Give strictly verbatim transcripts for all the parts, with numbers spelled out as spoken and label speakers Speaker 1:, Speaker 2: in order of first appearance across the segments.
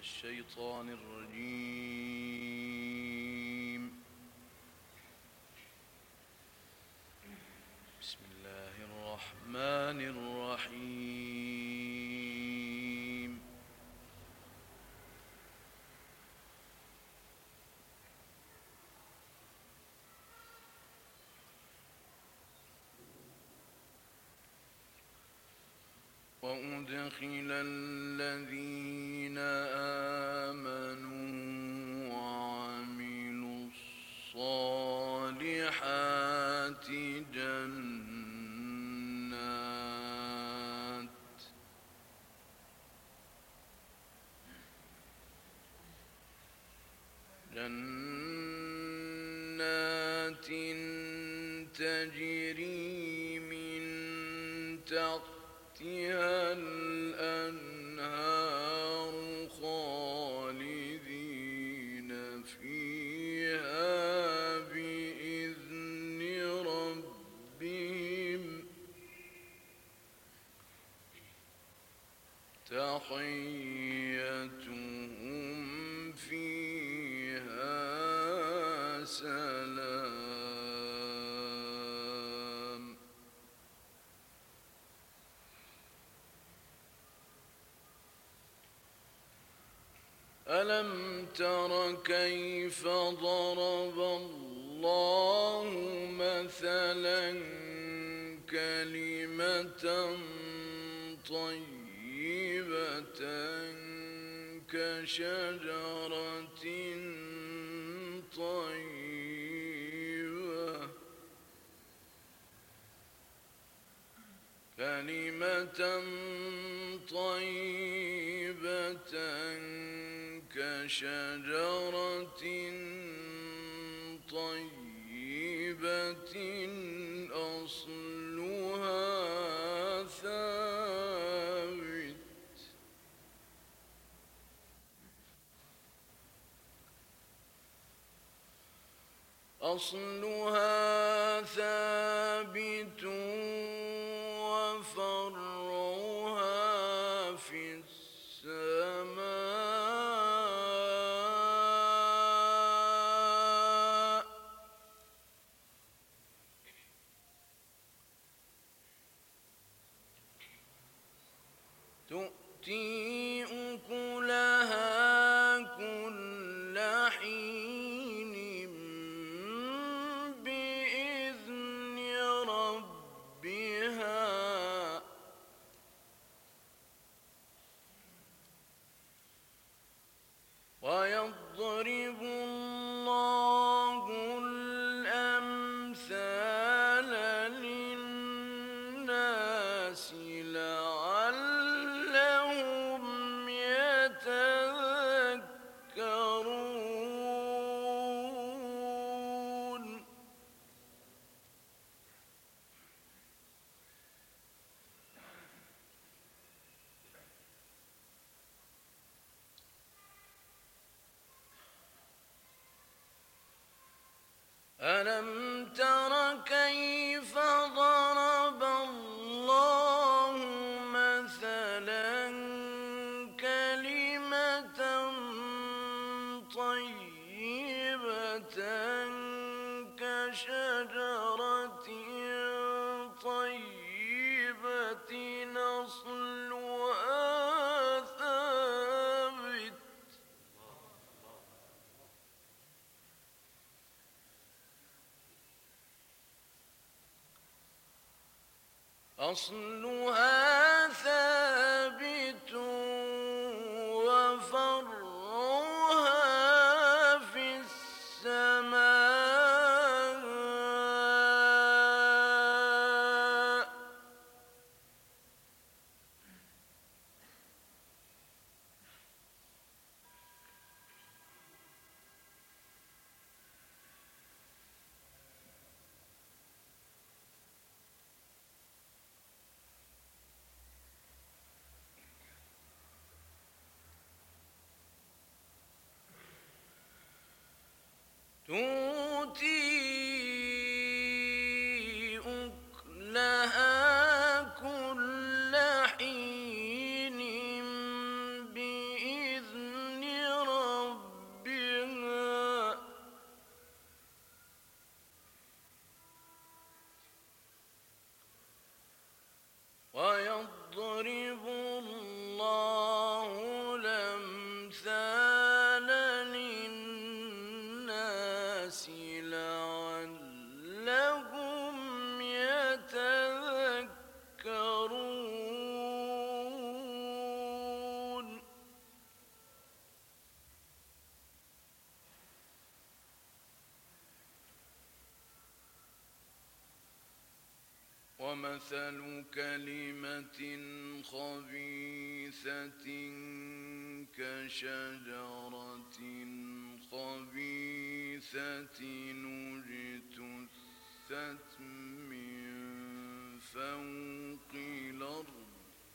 Speaker 1: الشيطان الرجيم. بسم الله الرحمن الرحيم. وأدخل الذين آمنوا وعملوا الصالحات جنات جنات تجري من تحتها الأنهار خالدين فيها بإذن ربهم تحيتهم فيها سلام. ألم تر كيف ضرب الله مثلا كلمة طيبة كشجرة طيبة كلمة طيبة كشجرة طيبة أصلها ثابت أصلها ثابت وفرعها في السماء تؤتي أكلها كل حين بإذن ربها ويضرب الله الأمثال للناس لعلهم يتذكرون. ألم تر كيف ضرب الله مثلا كلمة طيبة كشجرة طيبة أصلها ثابت أصلها ثابت وفرعها في السماء ومثل كلمة خبيثة كشجرة خبيثة اجتثت من فوق الأرض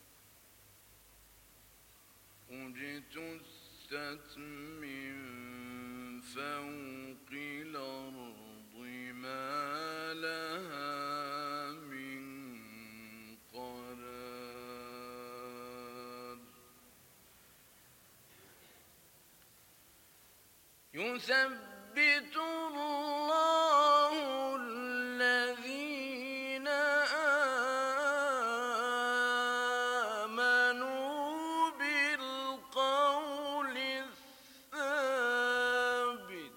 Speaker 1: اجتثت من فوق الأرض ما لها من قرار يثبت الله الذين آمنوا بالقول الثابت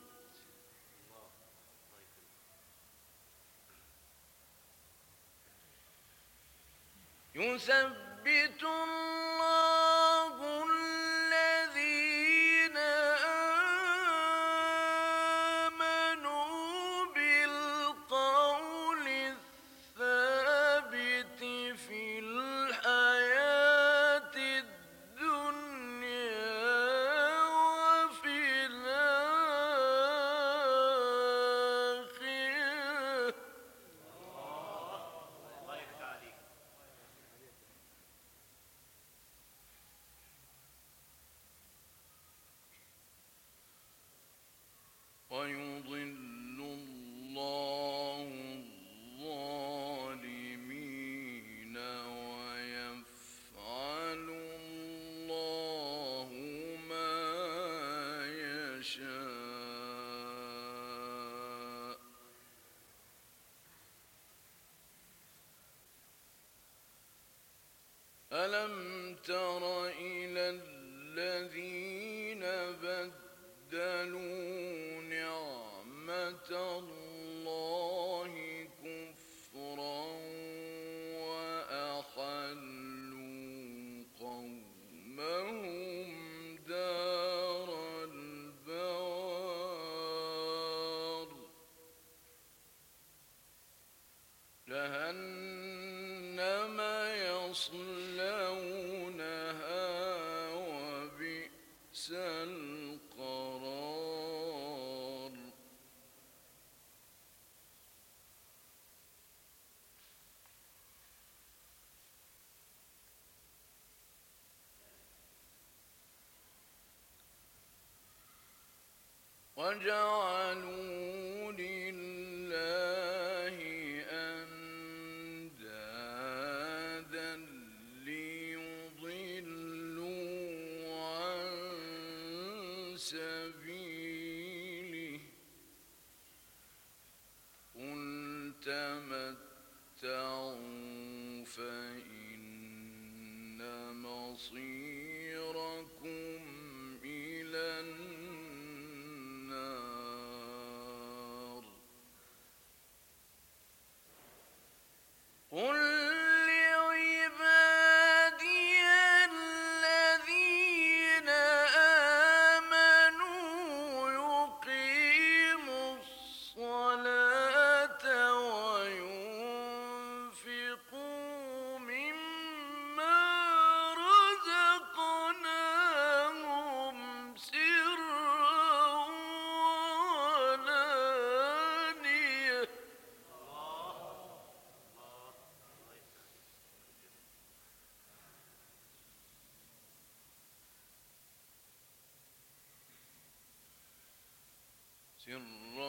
Speaker 1: يثبت الله الذين آمنوا بالقول الثابت في الحياة الدنيا وفي الآخرة ويضل الله الظالمين ويفعل الله ما يشاء ألم تر إلى الذين بدلوا نعمة الله كفرا وأحلوا قومهم دار البوار جهنم يصلونها وبئس القرار وجعلوا لله أندادا ليضلوا عن سبيله قل تمتعوا فإن مصيركم إلى النار قل لعبادي الذين آمنوا يقيموا الصلاة وينفقوا مما رزقناهم سرا وعلانية سرا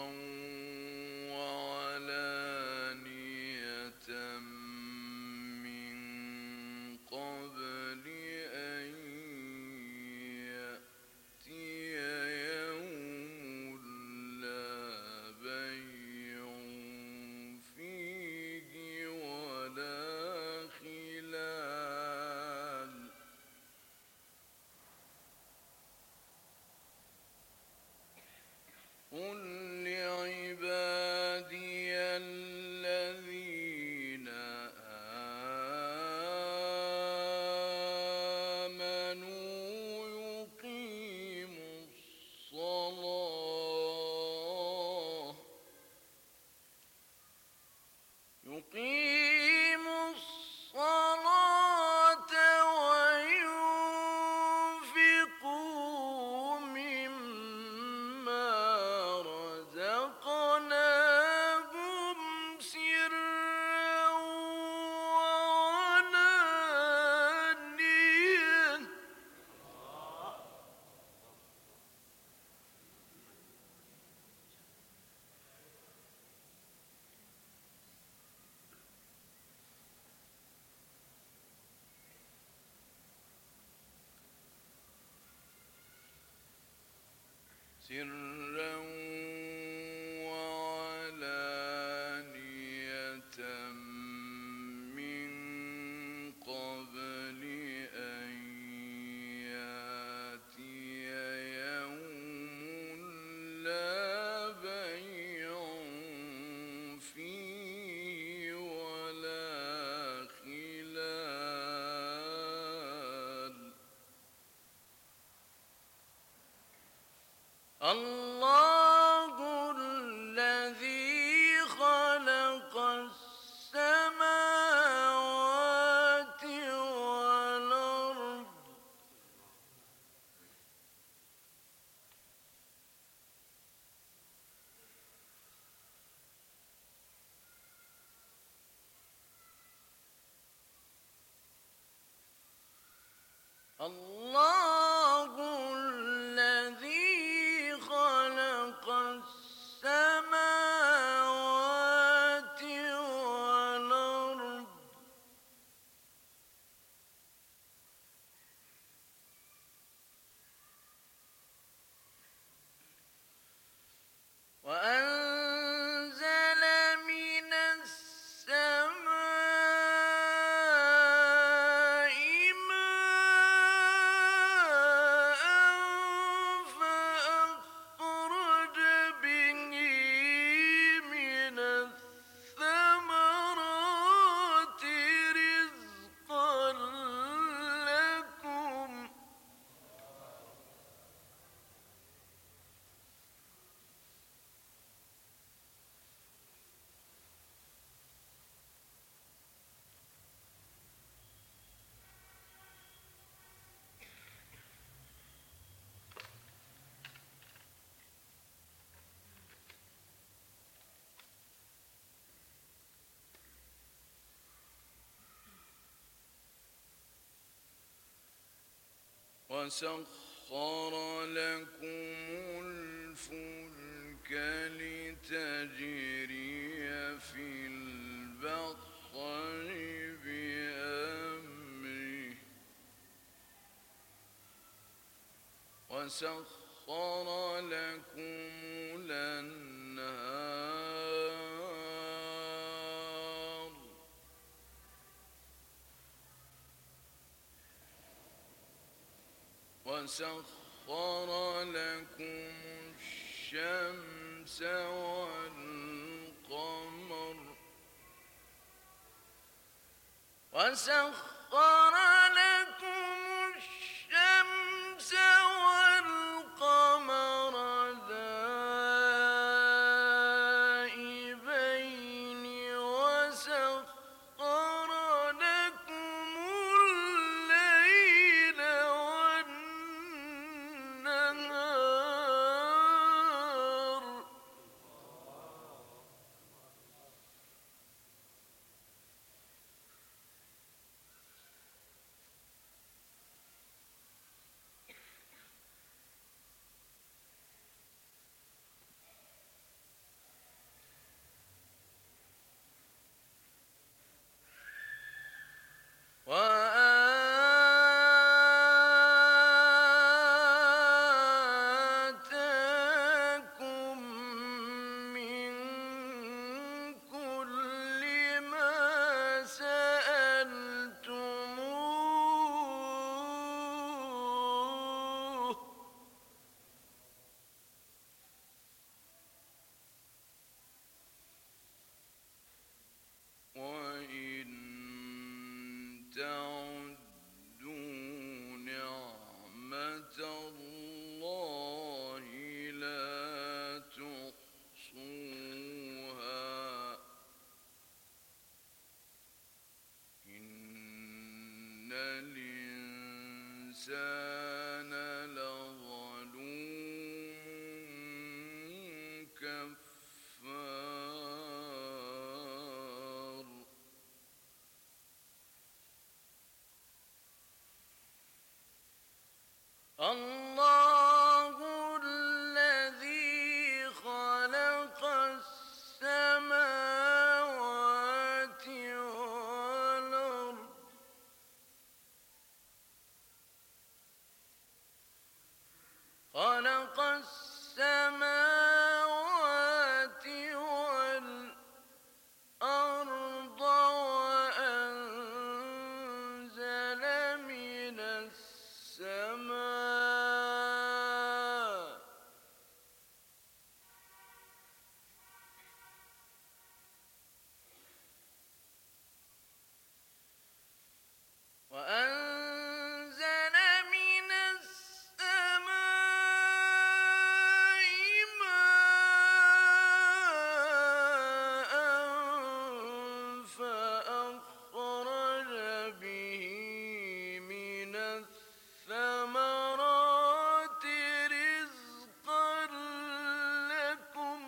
Speaker 1: وعلانية من قبل أن يأتي يوم لا بيع فيه ولا خلال قل سرا وعلانية من قبل أن يأتي يوم لا بيع فيه ولا خلال. الله الذي خلق السماوات والأرض الله الذي خلق السماوات والأرض وأنزل من السماء ماء فأخرج به من الثمرات رزقا لكم. وسخر لكم الفلك لتجري في البحر بأمره وسخر لكم الأنهار وسخر لكم الشمس والقمر وسخر لكم الشمس والقمر دائبين وسخر لكم الليل والنهار وآتاكم من كل ما سألتموه وإن تعدوا نعمة الله لا تحصوها إن الإنسان لظلوم كفار. الله الذي خلق السماوات والأرض خلق السماوات السماوات والأرض وأنزل من السماء وأنزل من السماء ماء فأخرج به من الثمرات رزقا لكم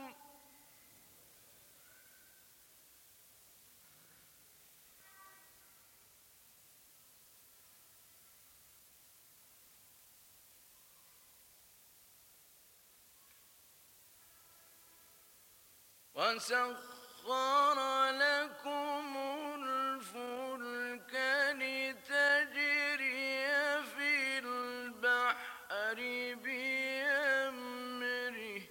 Speaker 1: وسخر لكم الفلك لتجري في البحر بأمره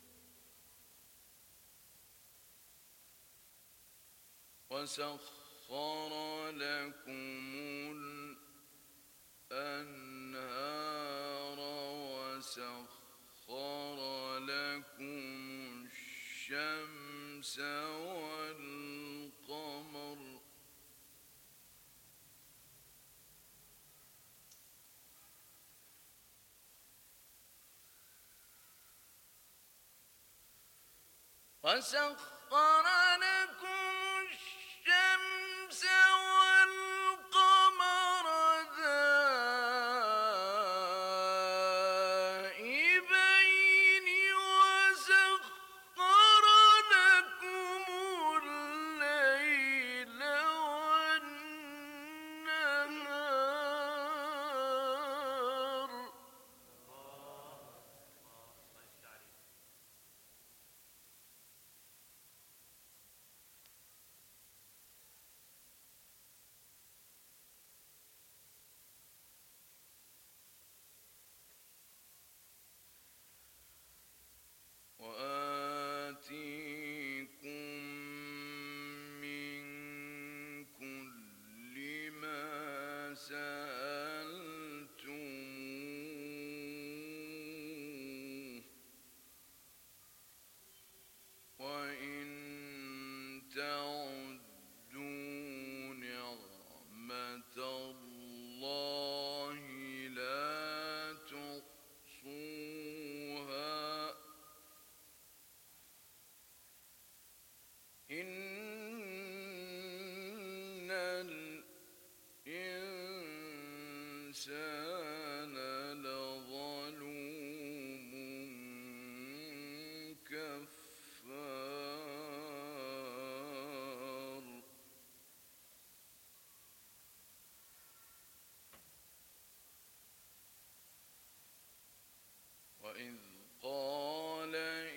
Speaker 1: وسخر لكم الأنهار وسخر لكم الشمس والقمر وسخر لكم الشمس والقمر دائبين وسخر لكم الليل والنهار وآتيكم من كل ما سألتموه وإن تعدوا نعمة الله لا تحصوها إن الإنسان لظلوم كفار وإذ قال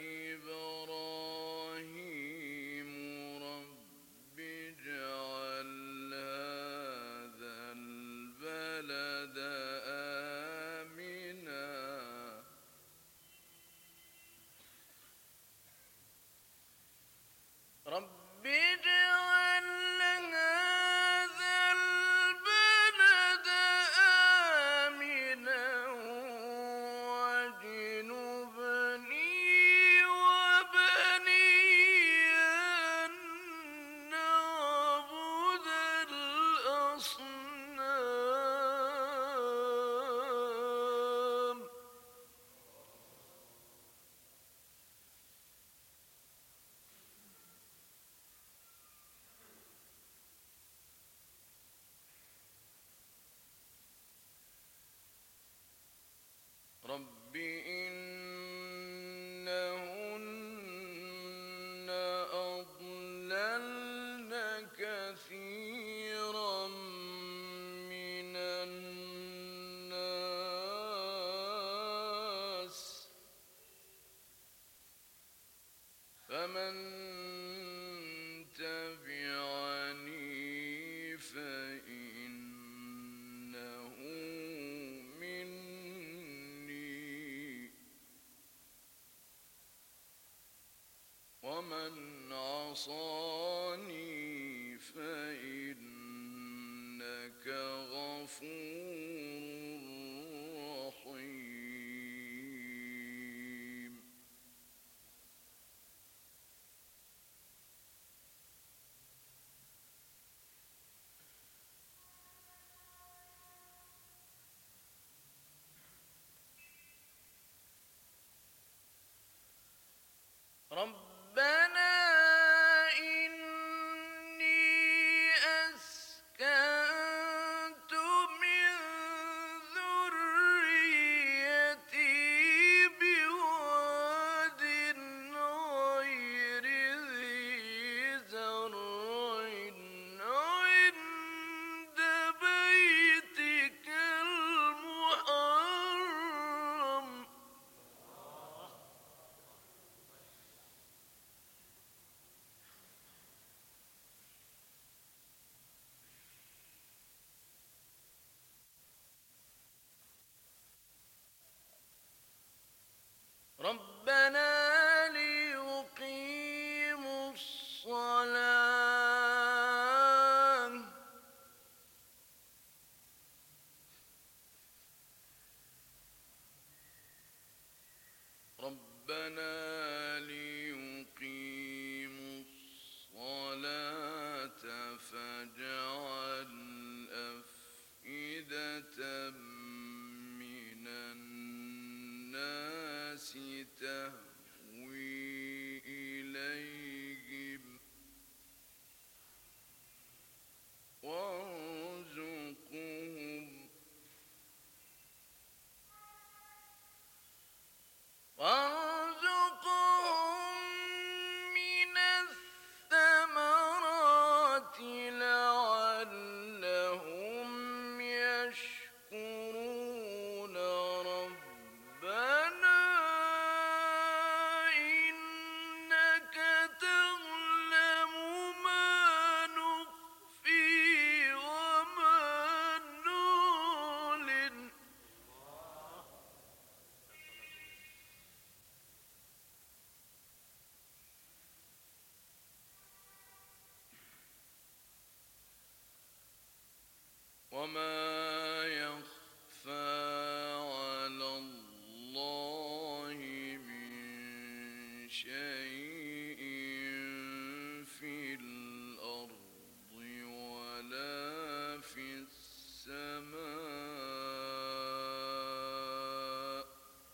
Speaker 1: إبراهيم رب اجعل هذا البلد ربنا إني أسكنت من ذريتي بواد غير ذي زرع عند بيتك المحرم ربنا ليقيموا الصلاة ربنا ليقيموا الصلاة فاجعل أفئدة من الناس تهوي إليهم وارزقهم وارزقهم من الثمرات لعلهم يشكرون ربنا إنك تعلم ما نخفي وما نعلن وما يخفى على الله من شيء في الأرض ولا في السماء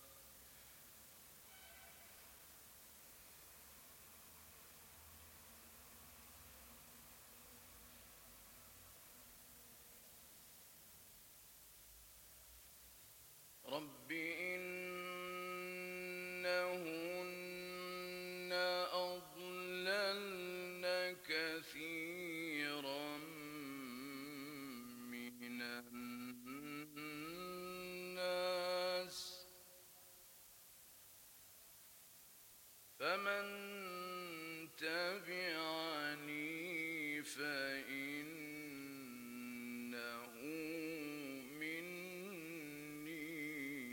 Speaker 1: رب إنهن أضللن كثيرا من الناس فمن تبعني فإنه مني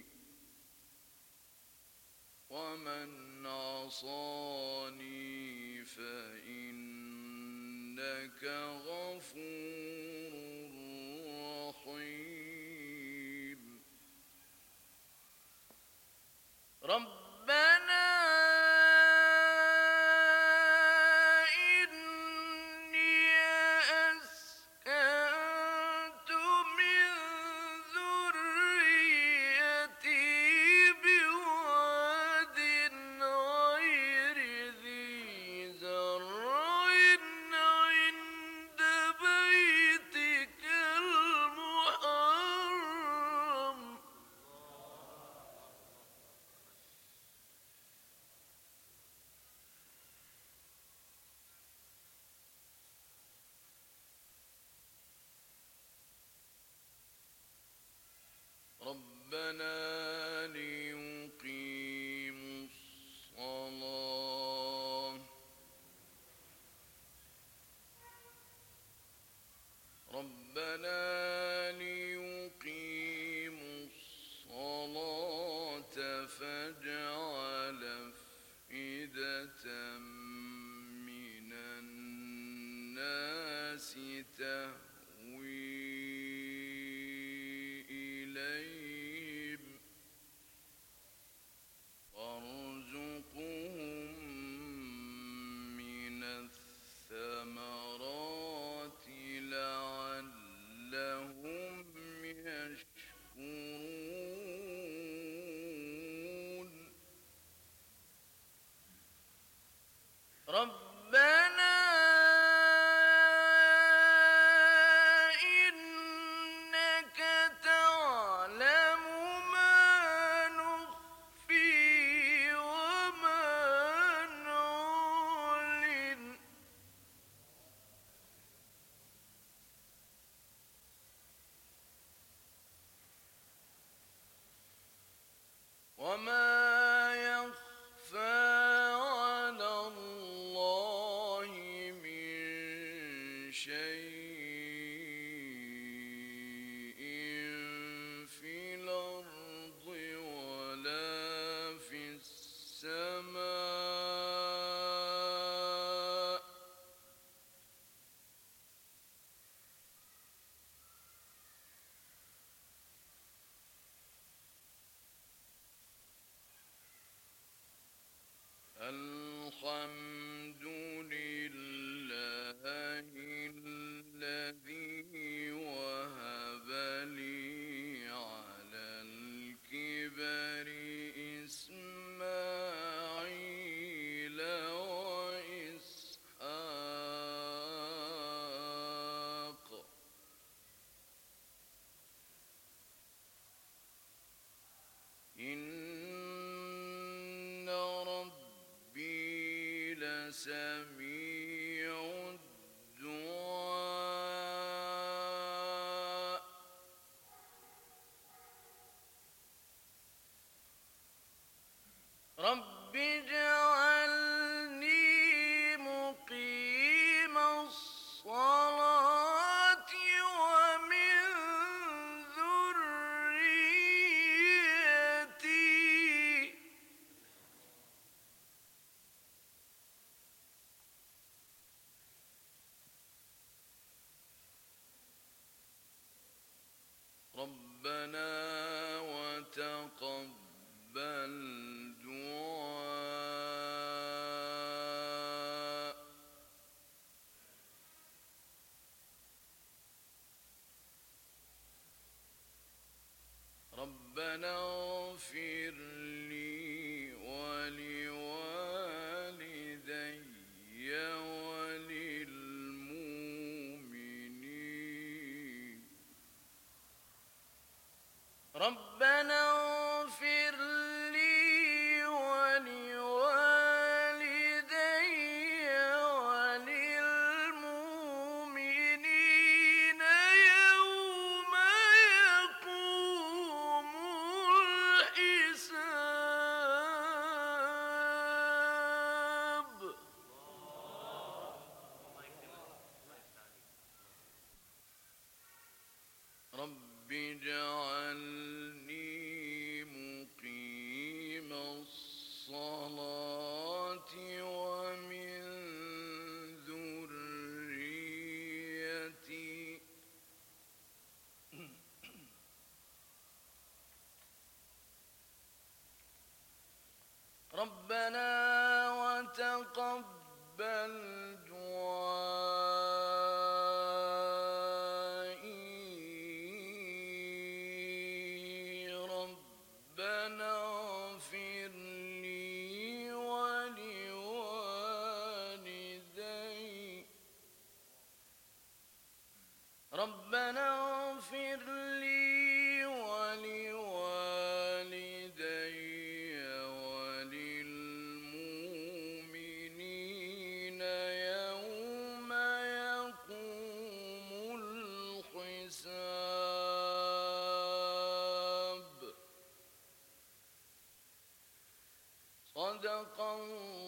Speaker 1: ومن عصاني فإنك غفور رحيم ربنا إني أسكنت من ذريتي بواد غير ذي زرع عند بيتك المحرم ربنا ليقيموا الصلاة ربنا ليقيموا الصلاة فاجعل أفئدة من الناس تهوي إليهم وارزقهم من الثمرات لعلهم يشكرون الحمد لله الذي وهب لي على الكبر إسماعيل وإسحاق إن ربي لسميع الدعاء رب اجعلني مقيم الصلاة ومن ذريتي ربنا وتقبل دعاء ربنا اغفر لي ولوالدي وللمؤمنين ربنا اغفر لي ولوالدي وللمؤمنين يوم يقوم الحساب رب اجعلني مقيم الصلاة ومن ذريتي ربنا وتقبل دعائي ربنا اغفر لي ولوالدي ربنا اغفر لي ولوالدي وللمؤمنين يوم يقوم الحساب صدق الله